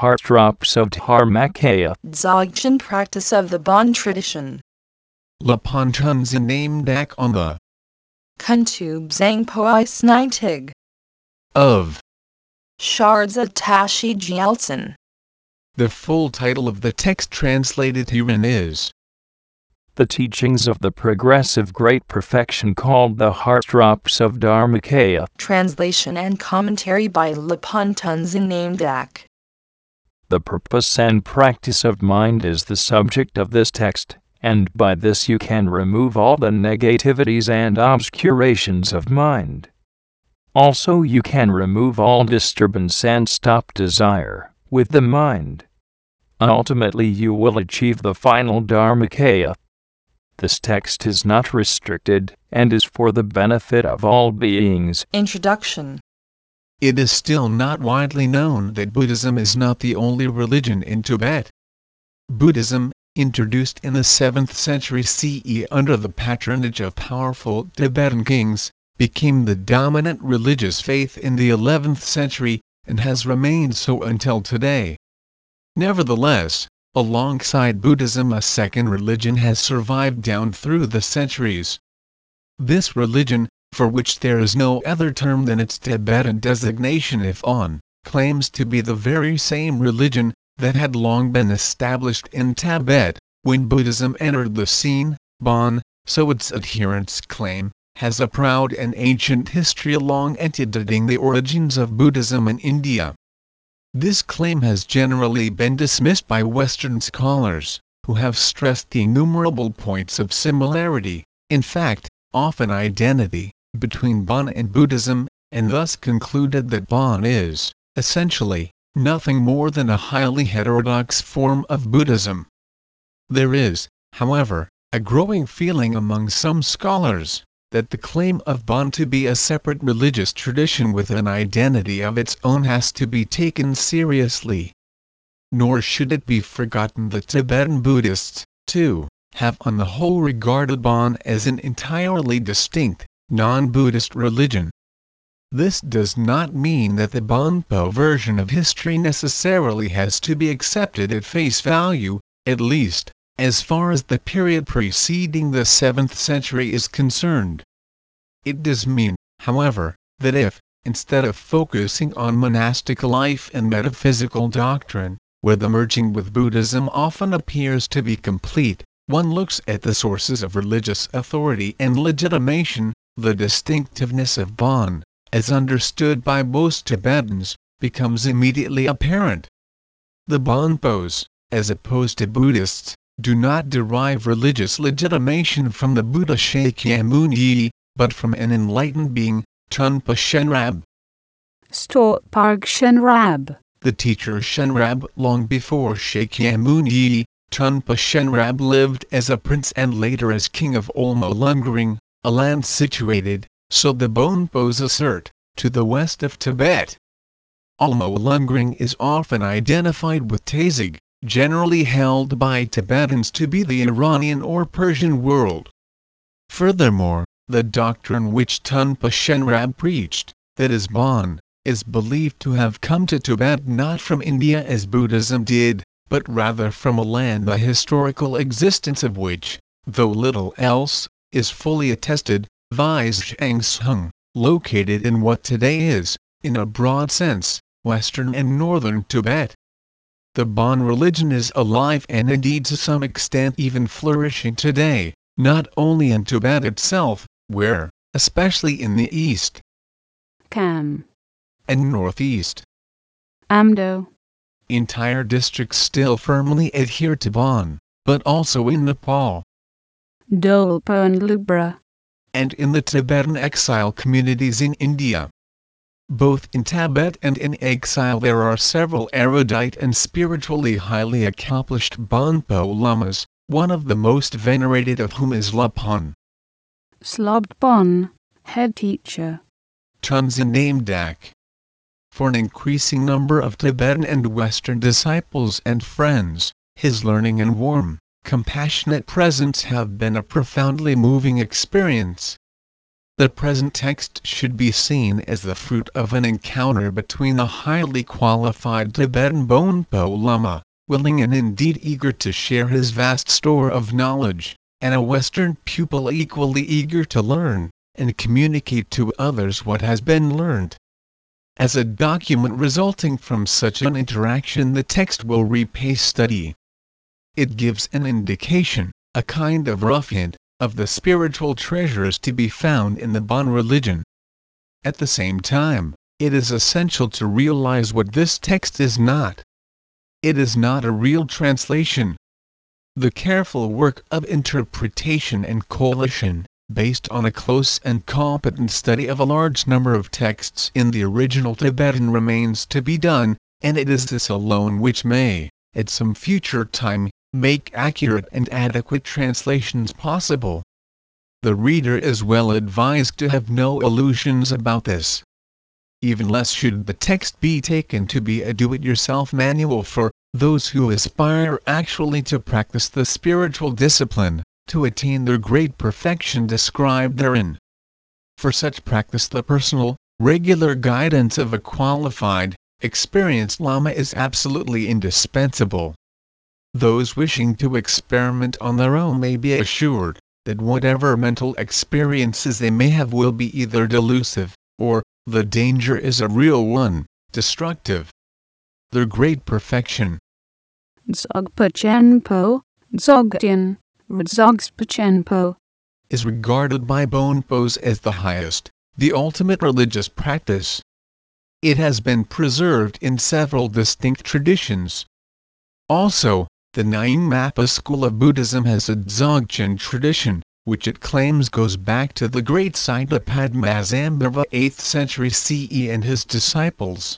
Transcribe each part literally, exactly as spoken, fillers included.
heart drops of Dharmakaya. Dzogchen practice of the Bon tradition. Lapon Tenzin named Dak on the Kuntub Zangpo Snaitig. of Shards Tashi Gyaltsen. The full title of the text translated herein is The Teachings of the Progressive Great Perfection, called the Heart Drops of Dharmakaya. Translation and commentary by Lapon Tenzin named Dak. The purpose and practice of mind is the subject of this text, and by this you can remove all the negativities and obscurations of mind. Also you can remove all disturbance and stop desire with the mind. Ultimately you will achieve the final Dharmakaya. This text is not restricted, and is for the benefit of all beings. Introduction. It is still not widely known that Buddhism is not the only religion in Tibet. Buddhism, introduced in the seventh century C E under the patronage of powerful Tibetan kings, became the dominant religious faith in the eleventh century, and has remained so until today. Nevertheless, alongside Buddhism, a second religion has survived down through the centuries. This religion, for which there is no other term than its Tibetan designation Ifon, claims to be the very same religion that had long been established in Tibet when Buddhism entered the scene. Bon, so its adherents claim, has a proud and ancient history long antedating the origins of Buddhism in India. This claim has generally been dismissed by Western scholars, who have stressed the innumerable points of similarity, in fact, often identity, between Bon and Buddhism, and thus concluded that Bon is, essentially, nothing more than a highly heterodox form of Buddhism. There is, however, a growing feeling among some scholars that the claim of Bon to be a separate religious tradition with an identity of its own has to be taken seriously. Nor should it be forgotten that Tibetan Buddhists, too, have on the whole regarded Bon as an entirely distinct, non-Buddhist religion. This does not mean that the Bonpo version of history necessarily has to be accepted at face value, at least, as far as the period preceding the seventh century is concerned. It does mean, however, that if, instead of focusing on monastic life and metaphysical doctrine, where the merging with Buddhism often appears to be complete, one looks at the sources of religious authority and legitimation, the distinctiveness of Bon, as understood by most Tibetans, becomes immediately apparent. The Bonpos, as opposed to Buddhists, do not derive religious legitimation from the Buddha Shakyamuni, but from an enlightened being, Tunpa Shenrab. Stortparg Shenrab. The teacher Shenrab. Long before Shakyamuni, Tunpa Shenrab lived as a prince and later as king of Olmo Lungring, a land situated, so the Bonpos assert, to the west of Tibet. Olmo Lungring is often identified with Tazig, generally held by Tibetans to be the Iranian or Persian world. Furthermore, the doctrine which Tunpa Shenrab preached, that is Bon, is believed to have come to Tibet not from India as Buddhism did, but rather from a land the historical existence of which, though little else, is fully attested, viz. Changsung, located in what today is, in a broad sense, western and northern Tibet. The Bon religion is alive and indeed to some extent even flourishing today, not only in Tibet itself, where, especially in the east, Kham, and northeast, Amdo, entire districts still firmly adhere to Bon, but also in Nepal, Dolpo and Lubra, and in the Tibetan exile communities in India. Both in Tibet and in exile there are several erudite and spiritually highly accomplished Bonpo lamas, one of the most venerated of whom is Lapon Slobpon, head teacher, Tenzin Namdak. For an increasing number of Tibetan and Western disciples and friends, his learning and warm, compassionate presence have been a profoundly moving experience. The present text should be seen as the fruit of an encounter between a highly qualified Tibetan Bonpo Lama, willing and indeed eager to share his vast store of knowledge, and a Western pupil equally eager to learn, and communicate to others what has been learned. As a document resulting from such an interaction, the text will repay study. It gives an indication, a kind of rough hint, of the spiritual treasures to be found in the Bon religion. At the same time, it is essential to realize what this text is not. It is not a real translation. The careful work of interpretation and collation, based on a close and competent study of a large number of texts in the original Tibetan, remains to be done, and it is this alone which may, at some future time, make accurate and adequate translations possible. The reader is well advised to have no illusions about this. Even less should the text be taken to be a do-it-yourself manual for those who aspire actually to practice the spiritual discipline, to attain their great perfection described therein. For such practice, the personal, regular guidance of a qualified, experienced Lama is absolutely indispensable. Those wishing to experiment on their own may be assured that whatever mental experiences they may have will be either delusive, or, the danger is a real one, destructive. Their great perfection Dzogpa Chenpo, Dzogtian, Rdzogpa Chenpo, is regarded by Bonpos as the highest, the ultimate religious practice. It has been preserved in several distinct traditions. Also, the Nyingmapa school of Buddhism has a Dzogchen tradition, which it claims goes back to the great Saita Padmasambhava eighth century C E and his disciples.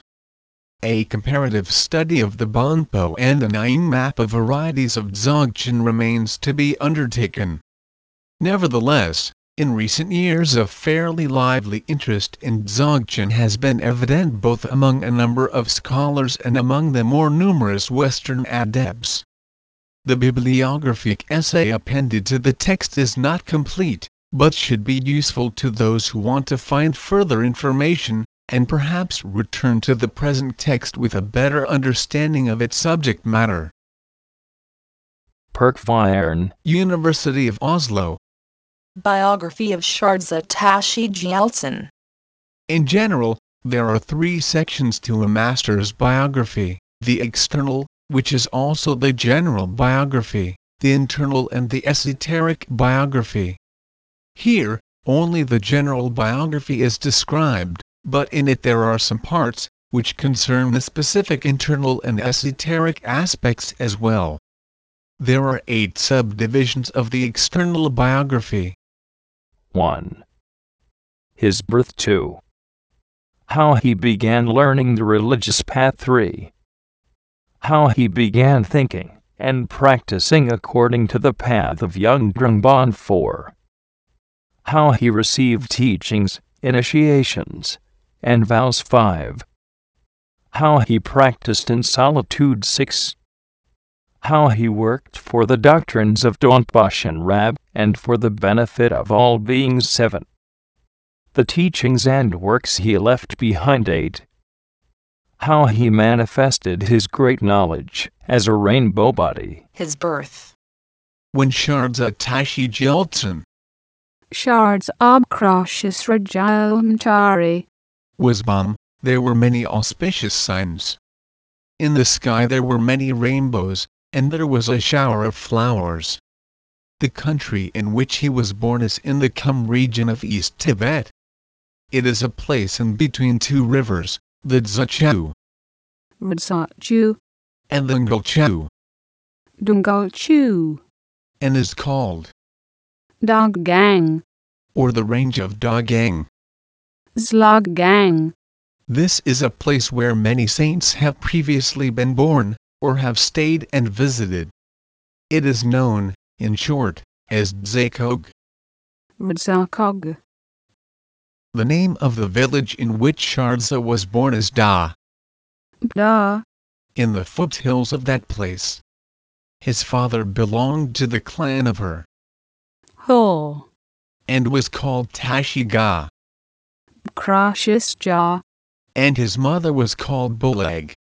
A comparative study of the Bonpo and the Nyingmapa varieties of Dzogchen remains to be undertaken. Nevertheless, in recent years a fairly lively interest in Dzogchen has been evident both among a number of scholars and among the more numerous Western adepts. The bibliographic essay appended to the text is not complete, but should be useful to those who want to find further information, and perhaps return to the present text with a better understanding of its subject matter. Perkviern, University of Oslo. Biography of Shardza Tashi Gyaltsen. In general, there are three sections to a master's biography: the external, which is also the general biography, the internal and the esoteric biography. Here, only the general biography is described, but in it there are some parts, which concern the specific internal and esoteric aspects as well. There are eight subdivisions of the external biography. one. His birth. two. How he began learning the religious path. three. How he began thinking and practicing according to the path of Yung Drungbon. four. How he received teachings, initiations, and vows. five. How he practiced in solitude. six. How he worked for the doctrines of Donpa Shenrab and for the benefit of all beings. seven. The teachings and works he left behind. eight. How he manifested his great knowledge as a rainbow body. His birth. When Shardza Tashi Gyaltsen Shards Obcroshus Rajilmtari was born, there were many auspicious signs. In the sky there were many rainbows, and there was a shower of flowers. The country in which he was born is in the Khum region of East Tibet. It is a place in between two rivers, the Dzogchen Rdzogchu, and the Ngulchu, Dungalchu, and is called, Doggang, or the range of Dogang. Zloggang. This is a place where many saints have previously been born, or have stayed and visited. It is known, in short, as Dzakog. Rdzakog. The name of the village in which Shardza was born is Da, Da, in the foothills of that place. His father belonged to the clan of Her. Ho, and was called Tashiga, Crassus Jar, and his mother was called Boleg.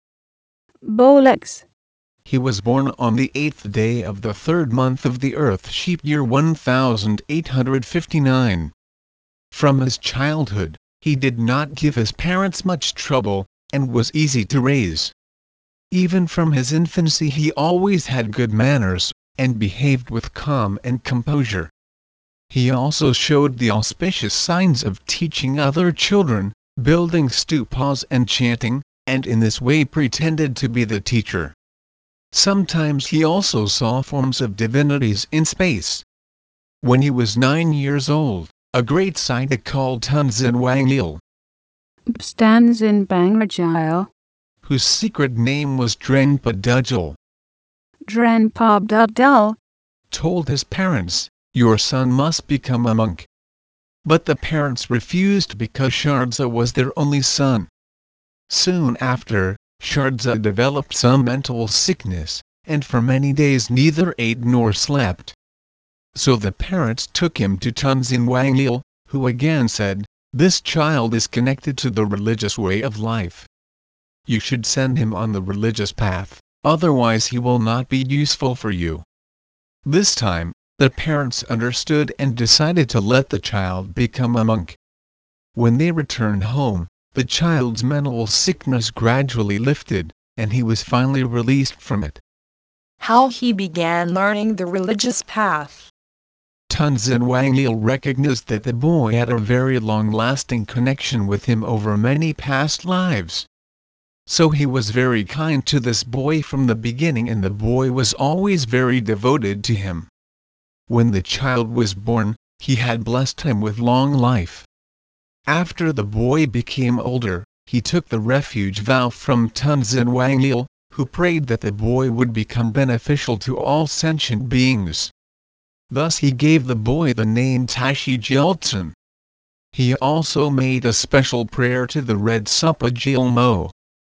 Bolex, He was born on the eighth day of the third month of the Earth Sheep year one thousand eight hundred fifty-nine. From his childhood, he did not give his parents much trouble, and was easy to raise. Even from his infancy he always had good manners, and behaved with calm and composure. He also showed the auspicious signs of teaching other children, building stupas and chanting, and in this way pretended to be the teacher. Sometimes he also saw forms of divinities in space. When he was nine years old, a great Siddha called Tenzin Wangyal, stands in Bangrajile, whose secret name was Drenpa Dudjal, Drenpa Dudjal, told his parents, "Your son must become a monk." But the parents refused because Shardza was their only son. Soon after, Shardza developed some mental sickness, and for many days neither ate nor slept. So the parents took him to Tenzin Wangyal, who again said, "This child is connected to the religious way of life. You should send him on the religious path, otherwise he will not be useful for you." This time, the parents understood and decided to let the child become a monk. When they returned home, the child's mental sickness gradually lifted, and he was finally released from it. How he began learning the religious path. Tenzin Wangyal recognized that the boy had a very long-lasting connection with him over many past lives. So he was very kind to this boy from the beginning, and the boy was always very devoted to him. When the child was born, he had blessed him with long life. After the boy became older, he took the refuge vow from Tenzin Wangyal, who prayed that the boy would become beneficial to all sentient beings. Thus he gave the boy the name Tashi Gyaltsen. He also made a special prayer to the Red Supa Gyalmo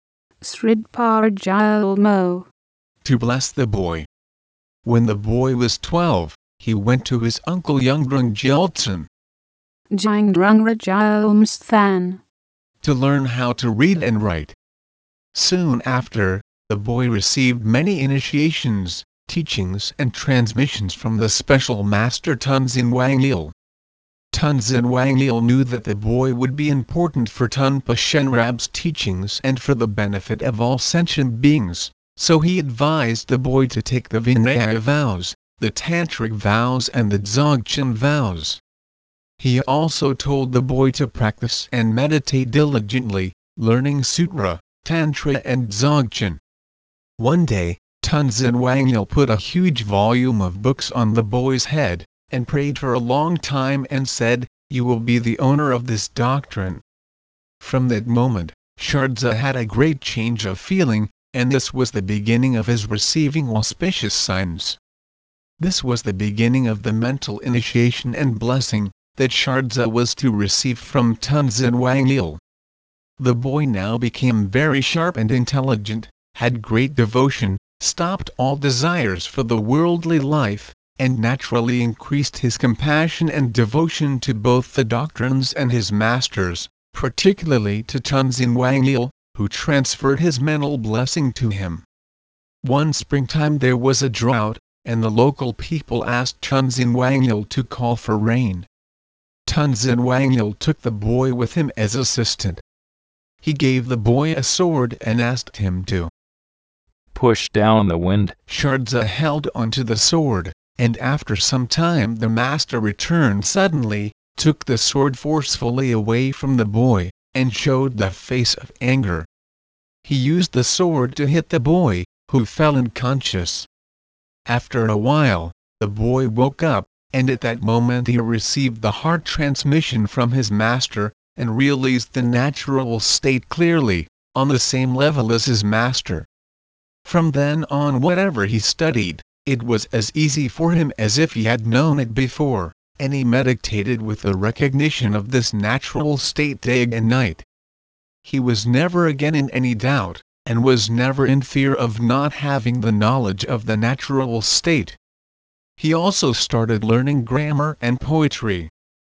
Sridpar Gyalmo, to bless the boy. When the boy was twelve, he went to his uncle Yungdrung Gyaltsen Jingdrungra Gyalmsthan, to learn how to read and write. Soon after, the boy received many initiations, teachings and transmissions from the special master Tenzin Wangyal. Tenzin Wangyal knew that the boy would be important for Tunpa Shenrab's teachings and for the benefit of all sentient beings, so he advised the boy to take the Vinaya vows, the Tantric vows and the Dzogchen vows. He also told the boy to practice and meditate diligently, learning Sutra, Tantra and Dzogchen. One day, Tenzin Wangyal put a huge volume of books on the boy's head, and prayed for a long time and said, "You will be the owner of this doctrine." From that moment, Shardza had a great change of feeling, and this was the beginning of his receiving auspicious signs. This was the beginning of the mental initiation and blessing that Shardza was to receive from Tenzin Wangyal. The boy now became very sharp and intelligent, had great devotion, stopped all desires for the worldly life, and naturally increased his compassion and devotion to both the doctrines and his masters, particularly to Tenzin Wangyal, who transferred his mental blessing to him. One springtime there was a drought, and the local people asked Tenzin Wangyal to call for rain. Tenzin Wangyal took the boy with him as assistant. He gave the boy a sword and asked him to push down the wind. Shardza held onto the sword, and after some time the master returned suddenly, took the sword forcefully away from the boy, and showed the face of anger. He used the sword to hit the boy, who fell unconscious. After a while, the boy woke up, and at that moment he received the heart transmission from his master, and realized the natural state clearly, on the same level as his master. From then on, whatever he studied, it was as easy for him as if he had known it before, and he meditated with the recognition of this natural state day and night. He was never again in any doubt, and was never in fear of not having the knowledge of the natural state. He also started learning grammar and poetry.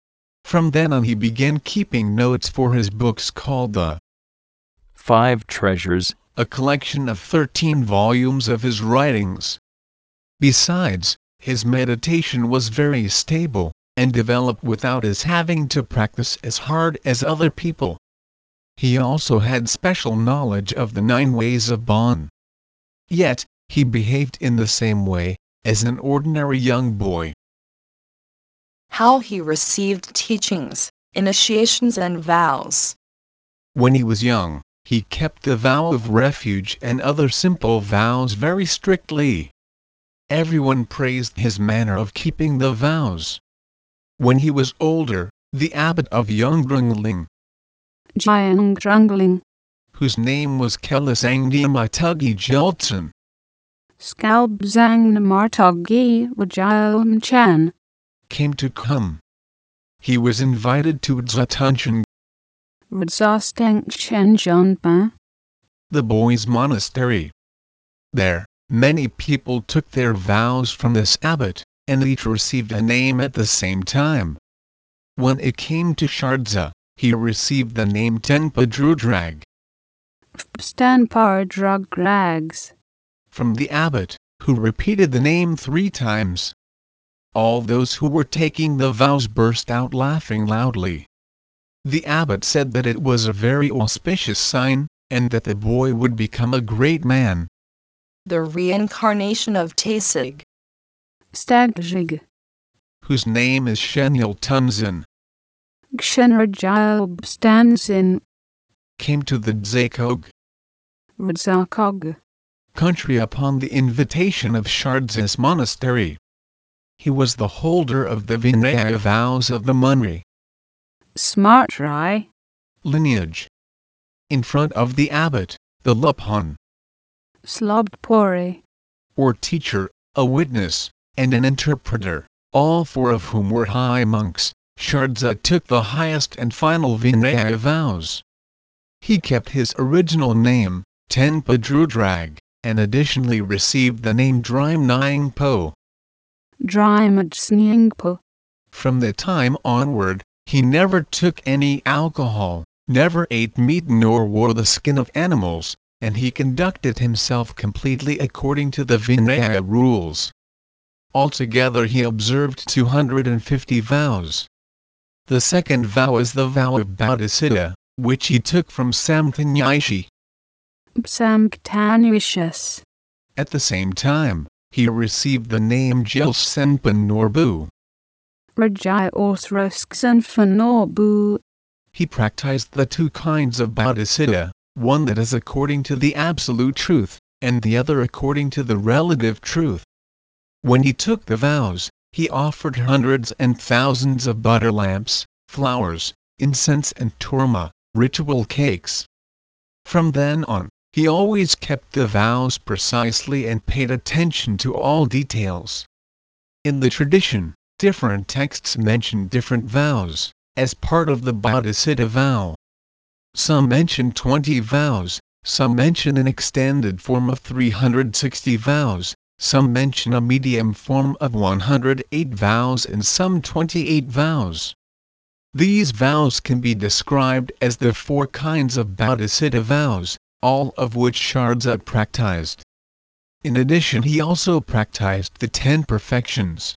From then on he began keeping notes for his books called the Five Treasures, a collection of thirteen volumes of his writings. Besides, his meditation was very stable, and developed without his having to practice as hard as other people. He also had special knowledge of the nine ways of Bon. Yet, he behaved in the same way as an ordinary young boy. How he received teachings, initiations and vows. When he was young, he kept the vow of refuge and other simple vows very strictly. Everyone praised his manner of keeping the vows. When he was older, the abbot of Yungdrungling, Jiangrungling, whose name was Kelisangdiamatuggi Jeltsin, Skalbzangnamartogi Wajilmchan, came to come. He was invited to Dzatunchen, Radzostangchenjunpa, the boys' monastery. There, many people took their vows from this abbot, and each received a name at the same time. When it came to Shardza, he received the name Tenpa Drudrag Stanpardragrags, from the abbot, who repeated the name three times. All those who were taking the vows burst out laughing loudly. The abbot said that it was a very auspicious sign, and that the boy would become a great man. The reincarnation of Tasig, Stagjig, whose name is Shenyal Tunzin, Kshenrajilbstanzin, came to the Dzakog Radzakog, country upon the invitation of Shardza's monastery. He was the holder of the Vinaya vows of the Munri Smartrai, lineage. In front of the abbot, the Luphan, Slobpori, or teacher, a witness, and an interpreter, all four of whom were high monks, Shardza took the highest and final Vinaya vows. He kept his original name, Tenpa Drudrag, and additionally received the name Drime Nyingpo. Drimajsnyingpo. From that time onward, he never took any alcohol, never ate meat nor wore the skin of animals, and he conducted himself completely according to the Vinaya rules. Altogether he observed two hundred fifty vows. The second vow is the vow of Bodhicitta, which he took from Samthanyaishi. Samktanishus. At the same time, he received the name Jelsenpan Norbu. Rajai Orthrosksanfanorbu. He practiced the two kinds of Bodhicitta, one that is according to the absolute truth, and the other according to the relative truth. When he took the vows, he offered hundreds and thousands of butter lamps, flowers, incense and turma, ritual cakes. From then on, he always kept the vows precisely and paid attention to all details. In the tradition, different texts mention different vows, as part of the Bodhicitta vow. Some mention twenty vows, some mention an extended form of three hundred sixty vows, some mention a medium form of one hundred eight vows and some twenty-eight vows. These vows can be described as the four kinds of Bodhicitta vows, all of which Shardza practiced. In addition, he also practiced the ten perfections.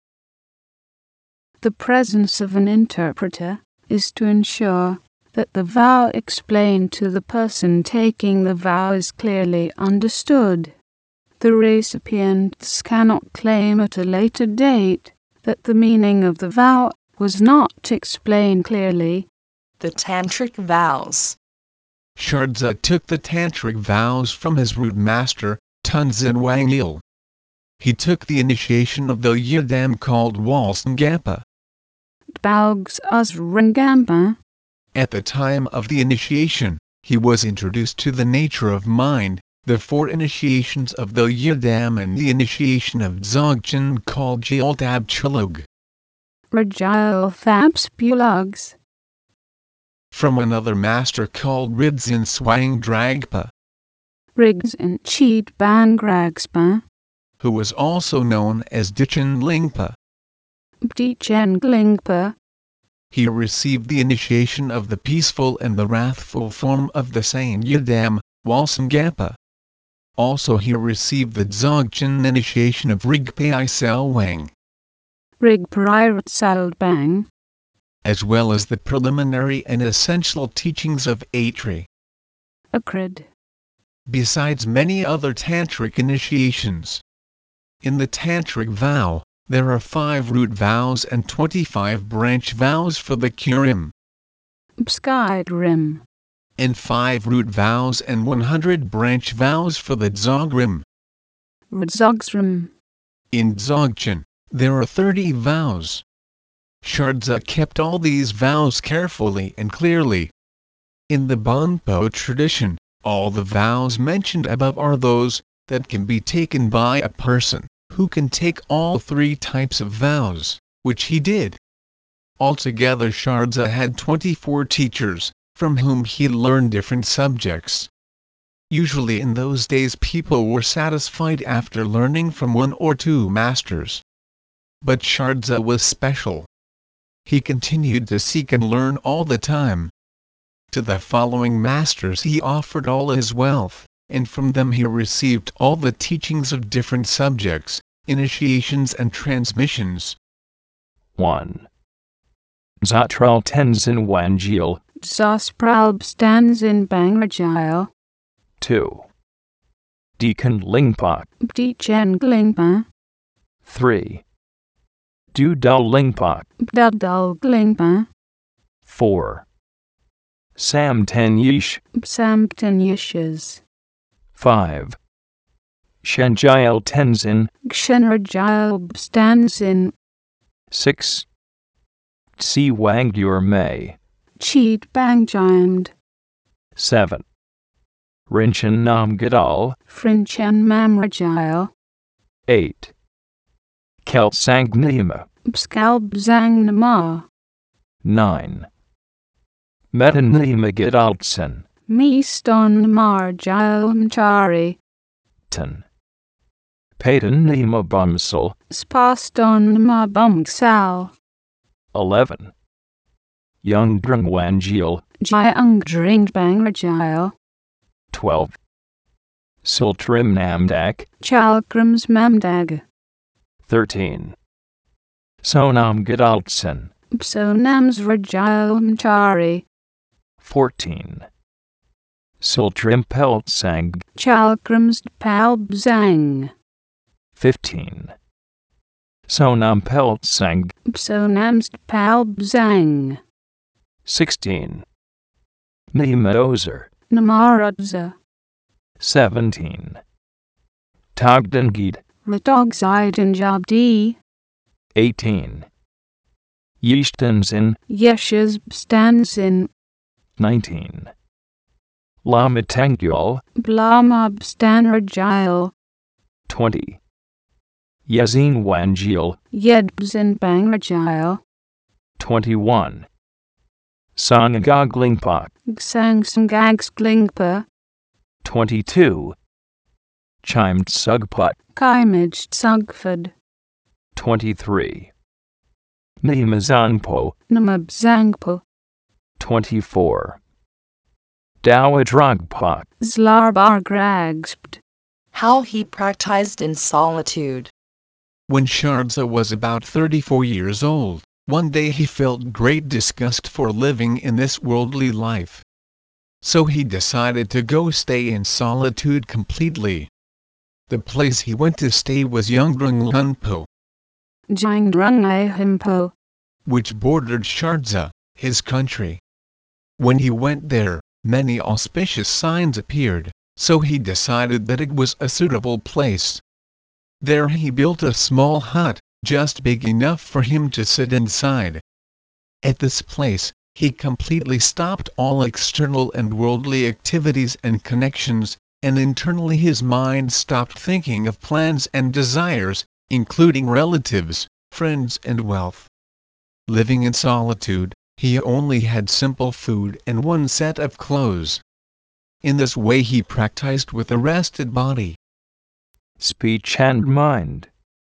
The presence of an interpreter is to ensure that the vow explained to the person taking the vow is clearly understood. The recipients cannot claim at a later date that the meaning of the vow was not explained clearly. The Tantric vows. Shardza took the Tantric vows from his root master, Tunzin Wangil. He took the initiation of the yidam called Walsangampa. Balgs Usrangampa. At the time of the initiation, he was introduced to the nature of mind, the four initiations of the yidam and the initiation of Dzogchen called Jiltab Chilug. Rajil Thapspulugs. From another master called Ridzin Swang Dragpa, Riggs and Cheat Bangragspa, who was also known as Dichen Lingpa. Bdichen Glingpa. he received the initiation of the peaceful and the wrathful form of the Sanyadam, Walsamgapa. Also he received the Dzogchen initiation of Rigpai Selwang, Rigpai Selwang, as well as the preliminary and essential teachings of Atri. Akrid. Besides many other tantric initiations. In the tantric vow, there are five root vows and twenty-five branch vows for the Kurim, Bskydrim, and five root vows and one hundred branch vows for the Dzogrim. Rdzogrim. In Dzogchen, there are thirty vows. Shardza kept all these vows carefully and clearly. In the Bonpo tradition, all the vows mentioned above are those that can be taken by a person who can take all three types of vows, which he did. Altogether Shardza had twenty-four teachers, from whom he learned different subjects. Usually in those days people were satisfied after learning from one or two masters. But Shardza was special. He continued to seek and learn all the time. To the following masters he offered all his wealth, and from them he received all the teachings of different subjects, initiations and transmissions. one. Zotral Tenzin Wanjil. Zospralb stands in Bangrajile. two. Deacon Lingpa. Bdichen Glingpa. three. Dudal Lingpa. Bdadal Glingpa. four. Sam Ten Yish. Samten Yishes. five. Shenjail Tenzin. Gshenrajile stands in six. Si Wangyur May. Cheat Bangjimed. seven. Rinchen Namgadal. Frinchen Mamrajile. eight. Kelsangnima. Bskalb Zangnama. nine. Metanima Gedaltsen. Meeston Marjile Mchari. ten. Patanima Bumsel. Spaston Mabumksal. eleven. Young Drungwanjil. Jayang Dring Bangrajile. twelve. Sultrim Namdak. Chalkrams Mamdag. thirteen. Sonam Gedaltsen. Psonams Rajile Mchari. fourteen. Sultrim Peltsang. Chalkrams Palbzang. fifteen. Sonam Peltsang. Psonams Palbzang. sixteen. Nemadozer. Namaradza. seventeen. Togdengid. Ritogziden Jabdi. eighteen. Yishtanzin. Yeshes Stansin. nineteen. Lamatangul. Blamab Stanrajile. twenty. Yazin Wanjil. Yedbzin Bangrajile. twenty-one. Sangaglingpak. Gsangsangags Glingpa. twenty-two. Chimed Sugput. Kaimaj Tsugford. twenty-three. Nimazanpo. Namabzangpo. twenty-four. Dawadragpak. Zlarbar Gragspt. How he practiced in solitude. When Shardza was about thirty-four years old, one day he felt great disgust for living in this worldly life. So he decided to go stay in solitude completely. The place he went to stay was Yungdrung Lunpo, Jangdrung Ahimpo. which bordered Shardza, his country. When he went there, many auspicious signs appeared, so he decided that it was a suitable place. There he built a small hut, just big enough for him to sit inside. At this place, he completely stopped all external and worldly activities and connections, and internally his mind stopped thinking of plans and desires, including relatives, friends and wealth. Living in solitude, he only had simple food and one set of clothes. In this way he practiced with a rested body. Speech and mind.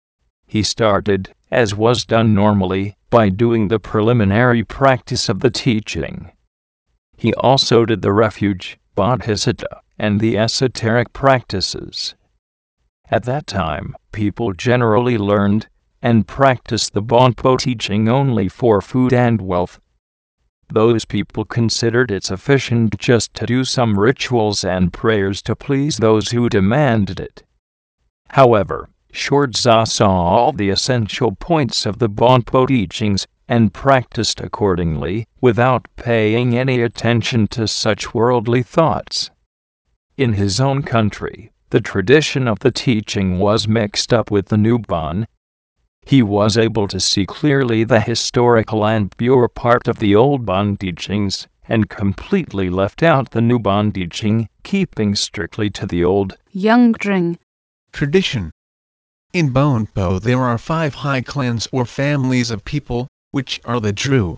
He started, as was done normally, by doing the preliminary practice of the teaching. He also did the refuge, bodhisattva, and the esoteric practices. At that time, people generally learned and practiced the Bonpo teaching only for food and wealth. Those people considered it sufficient just to do some rituals and prayers to please those who demanded it. However, Shortza saw all the essential points of the Bonpo teachings and practiced accordingly, without paying any attention to such worldly thoughts. In his own country, the tradition of the teaching was mixed up with the new Bon. He was able to see clearly the historical and pure part of the old Bon teachings, and completely left out the new Bon teaching, keeping strictly to the old Yungdring tradition. In Bonpo there are five high clans or families of people, which are the Dru,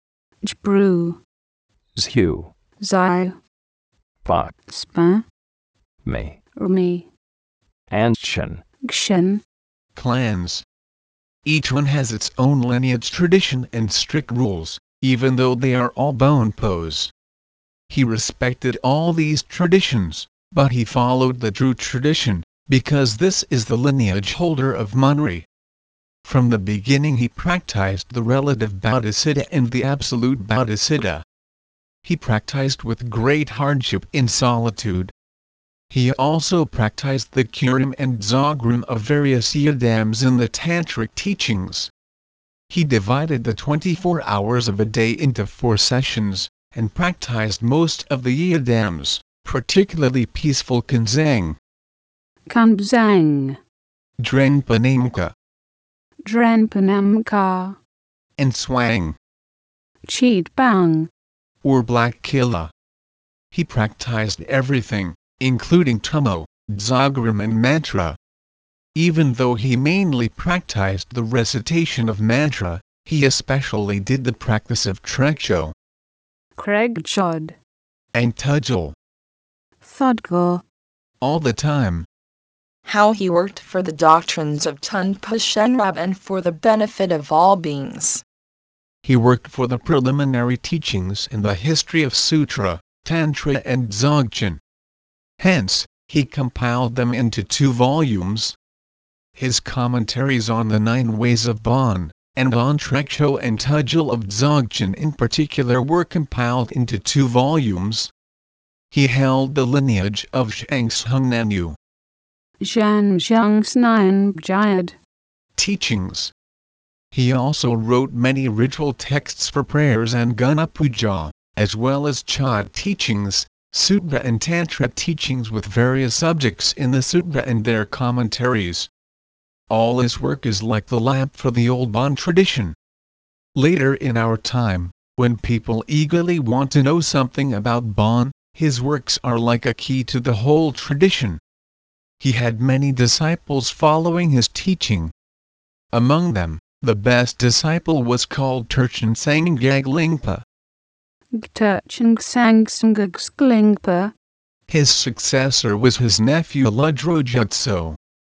Jbru, Zhu, Zai, Bak, Spa, Me, Rumi, and Shen. Gshen. clans. Each one has its own lineage tradition and strict rules, even though they are all Bonpos. He respected all these traditions, but he followed the Dru tradition, because this is the lineage holder of Monri. From the beginning he practiced the relative Bodhisattva and the absolute Bodhisattva. He practiced with great hardship in solitude. He also practiced the Kurim and Dzogrim of various yidams in the Tantric teachings. He divided the twenty-four hours of a day into four sessions, and practiced most of the yidams, particularly peaceful Kanzang, Kanbzang, Drenpanamka, Drenpanamka, and Swang, Cheetbang, or Black Killa. He practiced everything, including Tummo, Dzogrim and mantra. Even though he mainly practiced the recitation of mantra, he especially did the practice of Treksho Kregchod, and Tujul Thodgul, all the time. How he worked for the doctrines of Tunpa Shenrab and for the benefit of all beings. He worked for the preliminary teachings in the history of Sutra, Tantra and Dzogchen. Hence, he compiled them into two volumes. His commentaries on the Nine Ways of Bon, and on Treksho and Tujul of Dzogchen in particular were compiled into two volumes. He held the lineage of Shangshungnanyu Zhan Zhangsnyan Bjayad, teachings. He also wrote many ritual texts for prayers and Guna Puja, as well as Chod teachings, Sutra and Tantra teachings with various subjects in the Sutra and their commentaries. All his work is like the lamp for the old Bon tradition. Later in our time, when people eagerly want to know something about Bon, his works are like a key to the whole tradition. He had many disciples following his teaching. Among them, the best disciple was called Terchen Sanggag Lingpa. Gterchen Sangsangagslingpa, His successor was his nephew Ludrojutso.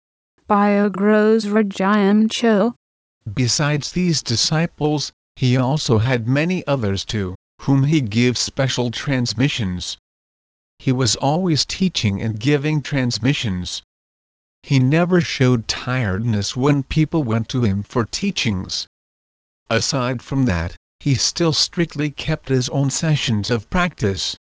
Biogros Rajayam Cho. Besides these disciples, he also had many others too, whom he gives special transmissions. He was always teaching and giving transmissions. He never showed tiredness when people went to him for teachings. Aside from that, he still strictly kept his own sessions of practice.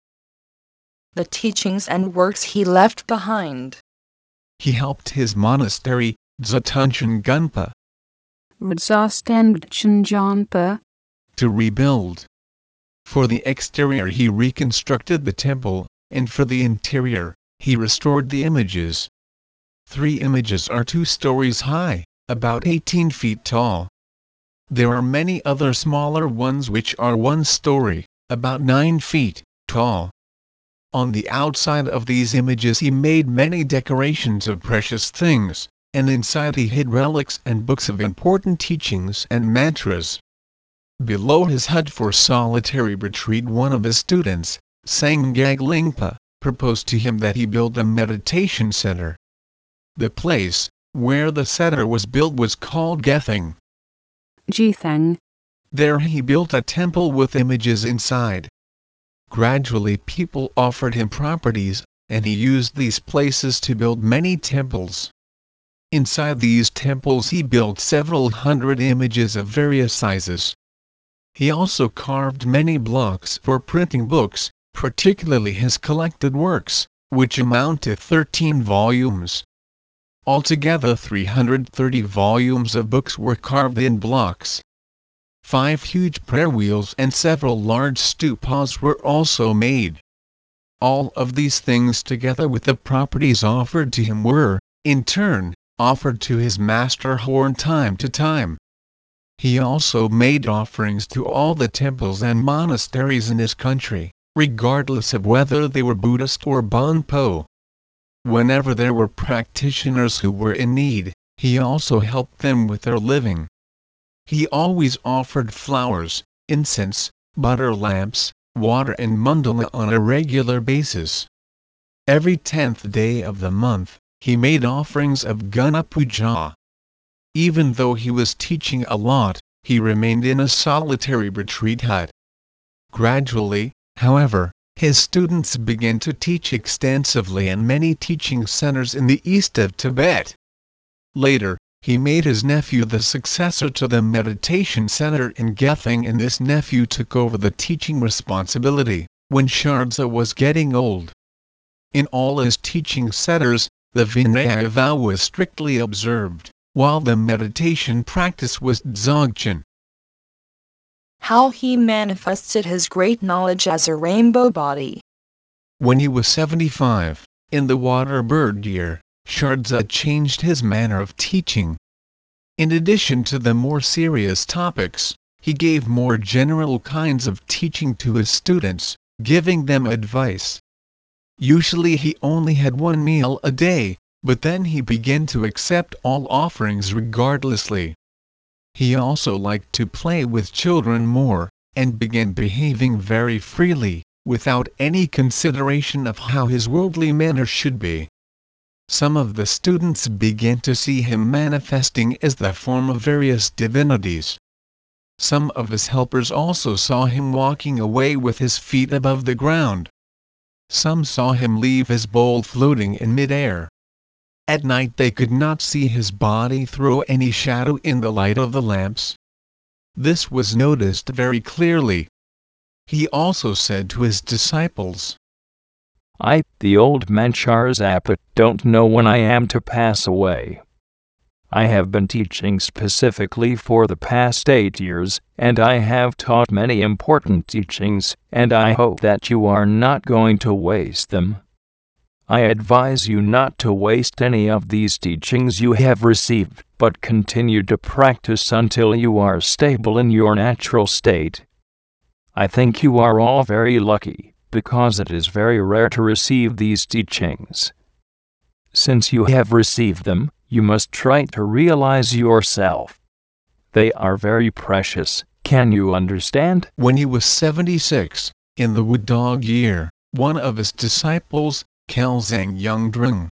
The teachings and works he left behind. He helped his monastery, Zatunchen Gunpa, Radzastangchen Janpa, to rebuild. For the exterior he reconstructed the temple, and for the interior, he restored the images. Three images are two stories high, about eighteen feet tall. There are many other smaller ones which are one story, about nine feet tall. On the outside of these images he made many decorations of precious things, and inside he hid relics and books of important teachings and mantras. Below his hut for solitary retreat one of his students, Sanggag Lingpa, proposed to him that he build a meditation center. The place, Where the center was built was called Gething. Jitheng. There he built a temple with images inside. Gradually people offered him properties, and he used these places to build many temples. Inside these temples he built several hundred images of various sizes. He also carved many blocks for printing books, particularly his collected works, which amount to thirteen volumes. Altogether three hundred thirty volumes of books were carved in blocks. Five huge prayer wheels and several large stupas were also made. All of these things together with the properties offered to him were, in turn, offered to his master Horn time to time. He also made offerings to all the temples and monasteries in his country, regardless of whether they were Buddhist or Bonpo. Whenever there were practitioners who were in need, he also helped them with their living. He always offered flowers, incense, butter lamps, water and mandala on a regular basis. Every tenth day of the month, he made offerings of Gana Puja. Even though he was teaching a lot, he remained in a solitary retreat hut. Gradually, however, his students began to teach extensively in many teaching centers in the east of Tibet. Later, he made his nephew the successor to the meditation center in Gething, and this nephew took over the teaching responsibility when Shardza was getting old. In all his teaching centers, the Vinaya vow was strictly observed, while the meditation practice was Dzogchen. How he manifested his great knowledge as a rainbow body. When he was seventy-five, in the water bird year, Shardza changed his manner of teaching. In addition to the more serious topics, he gave more general kinds of teaching to his students, giving them advice. Usually he only had one meal a day, but then he began to accept all offerings regardlessly. He also liked to play with children more, and began behaving very freely, without any consideration of how his worldly manner should be. Some of the students began to see him manifesting as the form of various divinities. Some of his helpers also saw him walking away with his feet above the ground. Some saw him leave his bowl floating in mid-air. At night they could not see his body throw any shadow in the light of the lamps. This was noticed very clearly. He also said to his disciples, I, the old man Charzapa, don't know when I am to pass away. I have been teaching specifically for the past eight years, and I have taught many important teachings, and I hope that you are not going to waste them. I advise you not to waste any of these teachings you have received, but continue to practice until you are stable in your natural state. I think you are all very lucky, because it is very rare to receive these teachings. Since you have received them, you must try to realize yourself. They are very precious. Can you understand? When he was seventy-six, in the Wudog year, one of his disciples, Kelzang Yungdrung,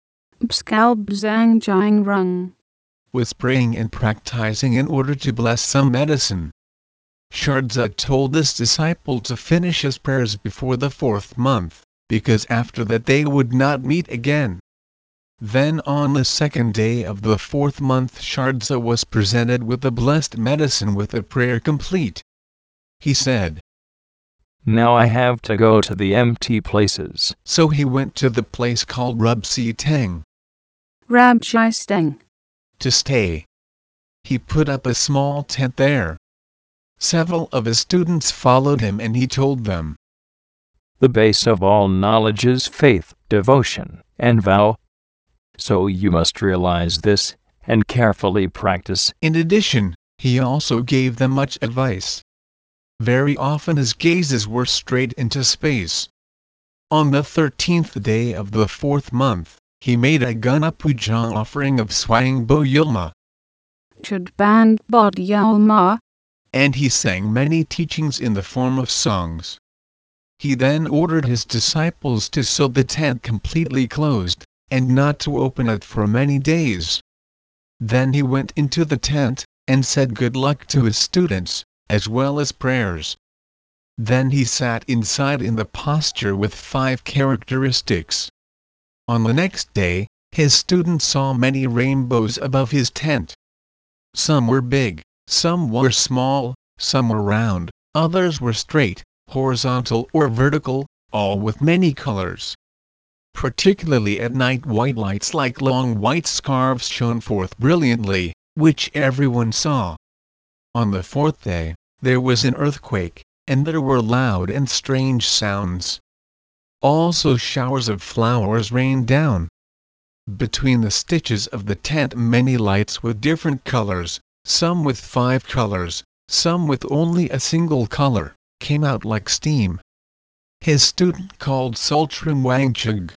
Bskalbzang Jingrung, was praying and practicing in order to bless some medicine. Shardza told this disciple to finish his prayers before the fourth month, because after that they would not meet again. Then on the second day of the fourth month Shardza was presented with the blessed medicine with the prayer complete. He said, Now I have to go to the empty places. So he went to the place called Rubsi Teng Rabjisteng, to stay. He put up a small tent there. Several of his students followed him and he told them, The base of all knowledge is faith, devotion, and vow. So you must realize this, and carefully practice. In addition, he also gave them much advice. Very often his gazes were straight into space. On the thirteenth day of the fourth month, he made a Gana Puja offering of Swangbo Yulma, Chudband Bod Yalma, and he sang many teachings in the form of songs. He then ordered his disciples to sew the tent completely closed, and not to open it for many days. Then he went into the tent, and said good luck to his students, as well as prayers. Then he sat inside in the posture with five characteristics. On the next day, his students saw many rainbows above his tent. Some were big, some were small, some were round, others were straight, horizontal or vertical, all with many colors. Particularly at night, white lights like long white scarves shone forth brilliantly, which everyone saw. On the fourth day, there was an earthquake, and there were loud and strange sounds. Also showers of flowers rained down. Between the stitches of the tent many lights with different colors, some with five colors, some with only a single color, came out like steam. His student called Sultrim Wangchug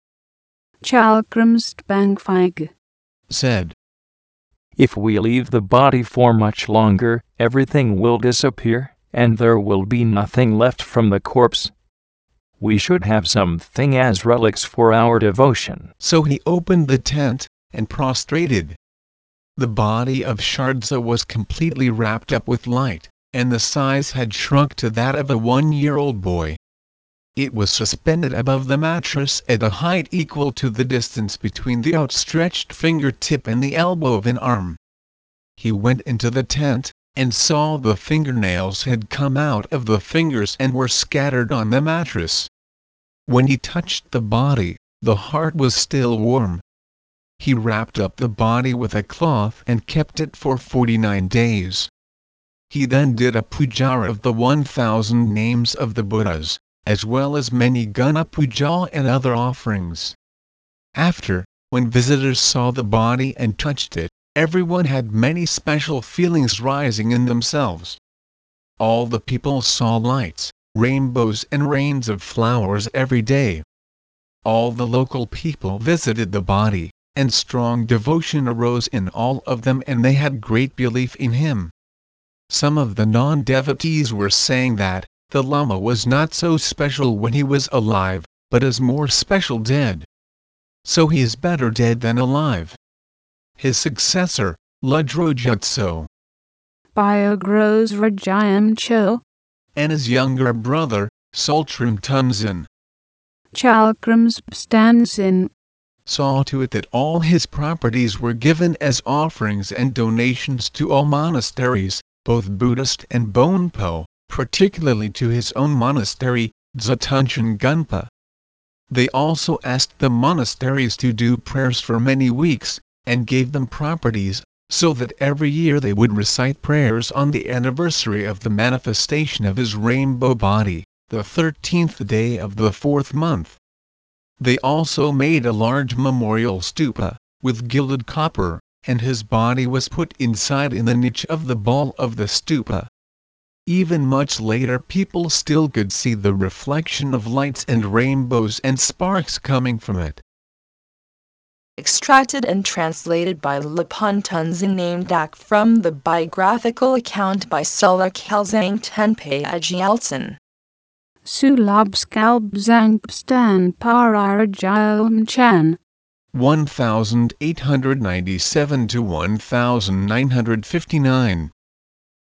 Chalkramstbangfig said, If we leave the body for much longer, everything will disappear, and there will be nothing left from the corpse. We should have something as relics for our devotion. So he opened the tent, and prostrated. The body of Shardza was completely wrapped up with light, and the size had shrunk to that of a one-year-old boy. It was suspended above the mattress at a height equal to the distance between the outstretched fingertip and the elbow of an arm. He went into the tent, and saw the fingernails had come out of the fingers and were scattered on the mattress. When he touched the body, the heart was still warm. He wrapped up the body with a cloth and kept it for forty-nine days. He then did a puja of the one thousand names of the Buddhas, as well as many Guna puja and other offerings. After, when visitors saw the body and touched it, everyone had many special feelings rising in themselves. All the people saw lights, rainbows and rains of flowers every day. All the local people visited the body, and strong devotion arose in all of them, and they had great belief in him. Some of the non-devotees were saying that the Lama was not so special when he was alive, but is more special dead. So he is better dead than alive. His successor, Ludrojutso, Biogros Rajayam Cho, and his younger brother, Sultrim Tunzin, Chalkramstbangsin, saw to it that all his properties were given as offerings and donations to all monasteries, both Buddhist and Bonpo, particularly to his own monastery, Zatunchen Gunpa. They also asked the monasteries to do prayers for many weeks, and gave them properties, so that every year they would recite prayers on the anniversary of the manifestation of his rainbow body, the thirteenth day of the fourth month. They also made a large memorial stupa, with gilded copper, and his body was put inside in the niche of the ball of the stupa. Even much later people still could see the reflection of lights and rainbows and sparks coming from it. Extracted and translated by Lapun Tunzin Namdak from the biographical account by Sulla Khalzang Tenpe Agyaltsen. Sulabskalbzangpstan Pararajayam Chan. one thousand eight hundred ninety-seven to one thousand nine hundred fifty-nine.